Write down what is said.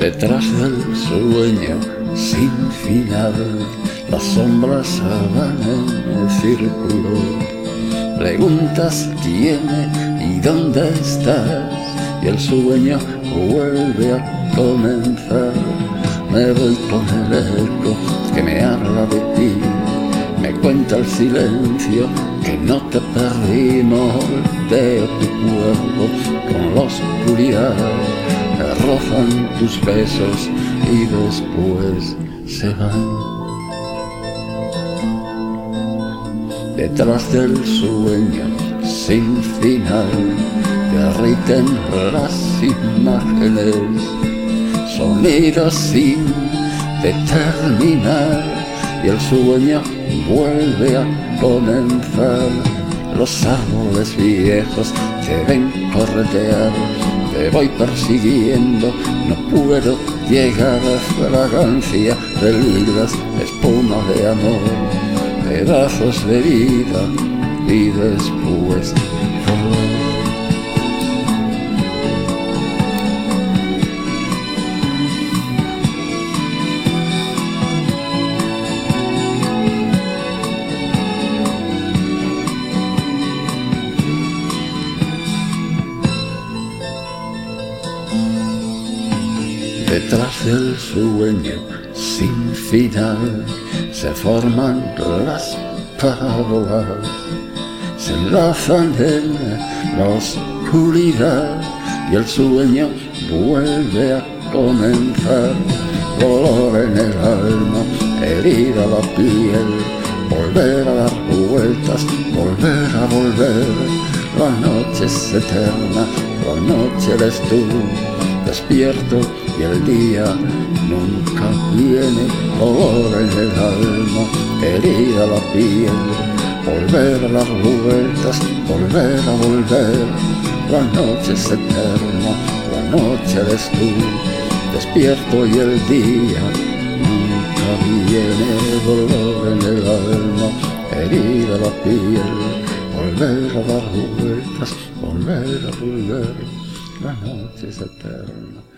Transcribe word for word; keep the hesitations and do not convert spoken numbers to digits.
Detrás del sueño sin final, las sombras van en círculo. Preguntas quién y dónde estás, y el sueño vuelve a comenzar. Me voy con el eco que me habla de ti, me cuenta el silencio que no te perdí. Moldeo tu cuerpo con la oscuridad, me rozan tus besos y después se van. Detrás del sueño sin final derriten las imágenes, sonidos sin determinar, y el sueño vuelve a comenzar. Los árboles viejos te ven corretear, te voy persiguiendo, no puedo llegar. Fragancia de lilas, espuma de amor, pedazos de vida y después dolor. Detrás del sueño sin final se forman las parábolas, se enlazan en la oscuridad, y el sueño vuelve a comenzar. Dolor en el alma, herida la piel, volver a dar vueltas, volver a volver. La noche es eterna, la noche eres tú, despierto y el día nunca viene. Dolor en el alma, herida la piel, volver a dar vueltas, volver a volver. La noche es eterna, la noche eres tú, despierto y el día nunca viene. Dolor en el alma, herida la piel, volver a dar vueltas, volver a volver. La noche es eterna.